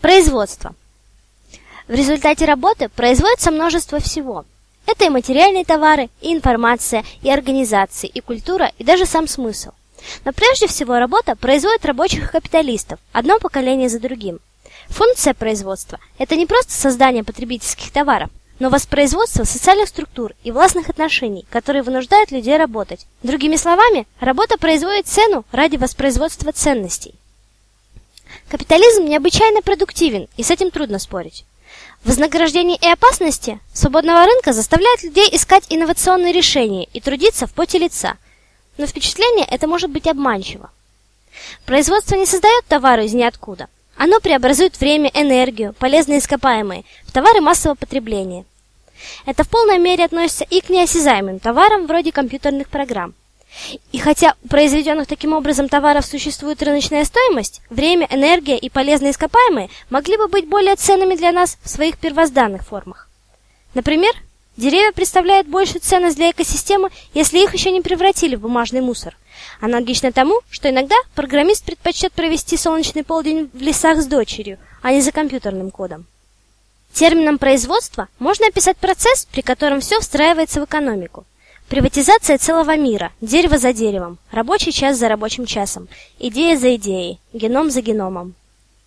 Производство. В результате работы производится множество всего. Это и материальные товары, и информация, и организации, и культура, и даже сам смысл. Но прежде всего работа производит рабочих и капиталистов, одно поколение за другим. Функция производства – это не просто создание потребительских товаров, но воспроизводство социальных структур и властных отношений, которые вынуждают людей работать. Другими словами, работа производит цену ради воспроизводства ценностей. Капитализм необычайно продуктивен, и с этим трудно спорить. Вознаграждение и опасности свободного рынка заставляют людей искать инновационные решения и трудиться в поте лица. Но впечатление это может быть обманчиво. Производство не создает товары из ниоткуда. Оно преобразует время, энергию, полезные ископаемые в товары массового потребления. Это в полной мере относится и к неосязаемым товарам вроде компьютерных программ. И хотя у произведенных таким образом товаров существует рыночная стоимость, время, энергия и полезные ископаемые могли бы быть более ценными для нас в своих первозданных формах. Например, деревья представляют большую ценность для экосистемы, если их еще не превратили в бумажный мусор. Аналогично тому, что иногда программист предпочтет провести солнечный полдень в лесах с дочерью, а не за компьютерным кодом. Термином производства можно описать процесс, при котором все встраивается в экономику. Приватизация целого мира, дерево за деревом, рабочий час за рабочим часом, идея за идеей, геном за геномом.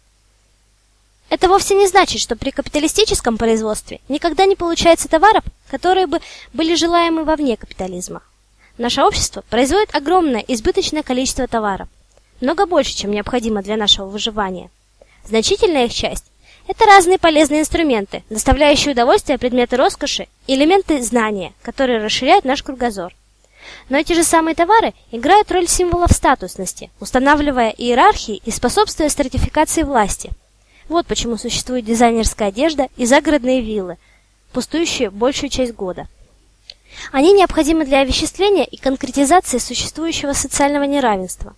Это вовсе не значит, что при капиталистическом производстве никогда не получается товаров, которые бы были желаемы вовне капитализма. Наше общество производит огромное избыточное количество товаров, много больше, чем необходимо для нашего выживания. Значительная их часть – это разные полезные инструменты, доставляющие удовольствие предметы роскоши и элементы знания, которые расширяют наш кругозор. Но эти же самые товары играют роль символов статусности, устанавливая иерархии и способствуя стратификации власти. Вот почему существует дизайнерская одежда и загородные виллы, пустующие большую часть года. Они необходимы для овеществления и конкретизации существующего социального неравенства.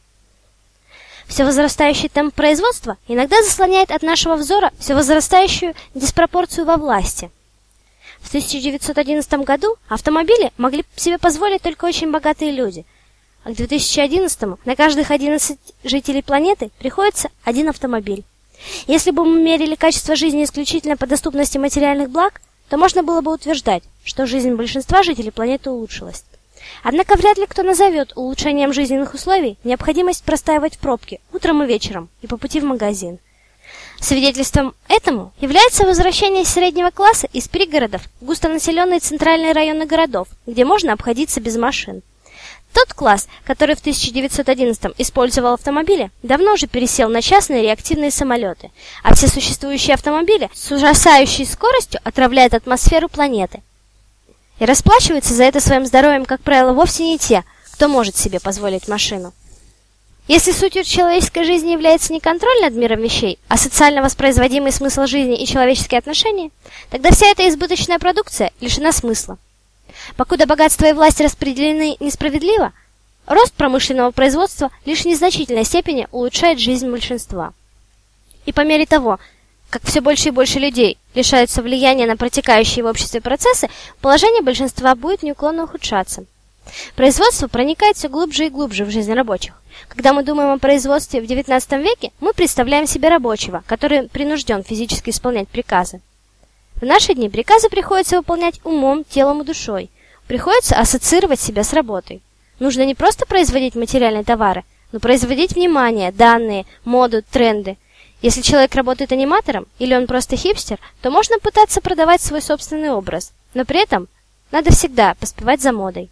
Все возрастающий темп производства иногда заслоняет от нашего взора все возрастающую диспропорцию во власти. В 1911 году автомобили могли себе позволить только очень богатые люди, а к 2011 на каждых 11 жителей планеты приходится один автомобиль. Если бы мы мерили качество жизни исключительно по доступности материальных благ, то можно было бы утверждать, что жизнь большинства жителей планеты улучшилась. Однако вряд ли кто назовет улучшением жизненных условий необходимость простаивать в пробке утром и вечером и по пути в магазин. Свидетельством этому является возвращение среднего класса из пригородов в густонаселенные центральные районы городов, где можно обходиться без машин. Тот класс, который в 1911 использовал автомобили, давно уже пересел на частные реактивные самолеты, а все существующие автомобили с ужасающей скоростью отравляют атмосферу планеты. И расплачиваются за это своим здоровьем, как правило, вовсе не те, кто может себе позволить машину. Если сутью человеческой жизни является не контроль над миром вещей, а социально воспроизводимый смысл жизни и человеческие отношения, тогда вся эта избыточная продукция лишена смысла. Покуда богатство и власть распределены несправедливо, рост промышленного производства лишь в незначительной степени улучшает жизнь большинства. И по мере того, как все больше и больше людей лишаются влияния на протекающие в обществе процессы, положение большинства будет неуклонно ухудшаться. Производство проникает все глубже и глубже в жизнь рабочих. Когда мы думаем о производстве в XIX веке, мы представляем себе рабочего, который принужден физически исполнять приказы. В наши дни приказы приходится выполнять умом, телом и душой. Приходится ассоциировать себя с работой. Нужно не просто производить материальные товары, но производить внимание, данные, моду, тренды. Если человек работает аниматором или он просто хипстер, то можно пытаться продавать свой собственный образ, но при этом надо всегда поспевать за модой.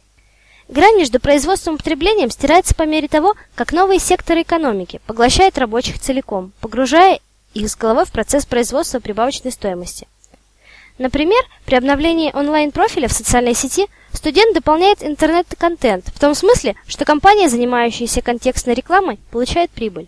Грань между производством и потреблением стирается по мере того, как новые секторы экономики поглощают рабочих целиком, погружая их с головой в процесс производства прибавочной стоимости. Например, при обновлении онлайн-профиля в социальной сети студент дополняет интернет-контент в том смысле, что компания, занимающаяся контекстной рекламой, получает прибыль.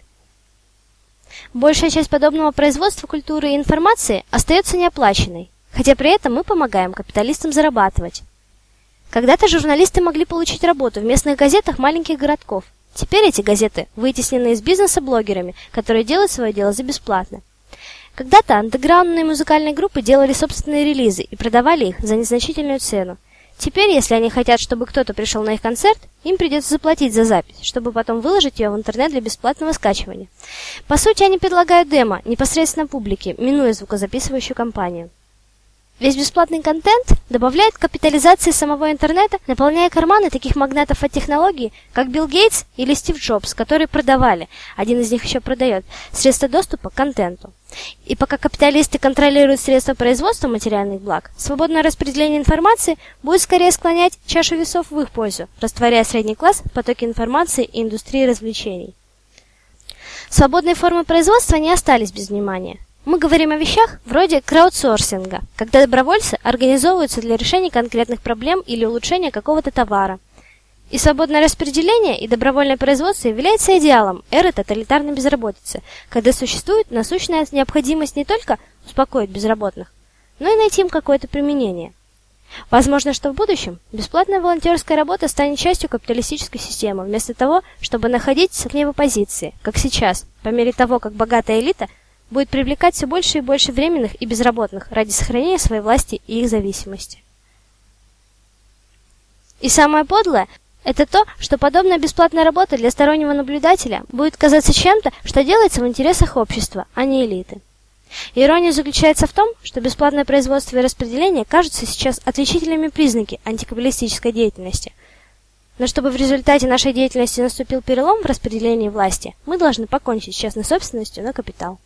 Большая часть подобного производства культуры и информации остается неоплаченной, хотя при этом мы помогаем капиталистам зарабатывать. Когда-то журналисты могли получить работу в местных газетах маленьких городков. Теперь эти газеты вытеснены из бизнеса блогерами, которые делают свое дело за бесплатно. Когда-то андеграундные музыкальные группы делали собственные релизы и продавали их за незначительную цену. Теперь, если они хотят, чтобы кто-то пришел на их концерт, им придется заплатить за запись, чтобы потом выложить ее в интернет для бесплатного скачивания. По сути, они предлагают демо непосредственно публике, минуя звукозаписывающую компанию. Весь бесплатный контент добавляет к капитализации самого интернета, наполняя карманы таких магнатов от технологий, как Билл Гейтс или Стив Джобс, которые продавали, один из них еще продает, средства доступа к контенту. И пока капиталисты контролируют средства производства материальных благ, свободное распределение информации будет скорее склонять чашу весов в их пользу, растворяя средний класс в потоке информации и индустрии развлечений. Свободные формы производства не остались без внимания. Мы говорим о вещах вроде краудсорсинга, когда добровольцы организовываются для решения конкретных проблем или улучшения какого-то товара. И свободное распределение и добровольное производство является идеалом эры тоталитарной безработицы, когда существует насущная необходимость не только успокоить безработных, но и найти им какое-то применение. Возможно, что в будущем бесплатная волонтерская работа станет частью капиталистической системы, вместо того, чтобы находить столкновение позиции, как сейчас, по мере того, как богатая элита будет привлекать все больше и больше временных и безработных ради сохранения своей власти и их зависимости. И самое подлое – это то, что подобная бесплатная работа для стороннего наблюдателя будет казаться чем-то, что делается в интересах общества, а не элиты. Ирония заключается в том, что бесплатное производство и распределение кажутся сейчас отличительными признаками антикапиталистической деятельности. Но чтобы в результате нашей деятельности наступил перелом в распределении власти, мы должны покончить с частной собственностью на капитал.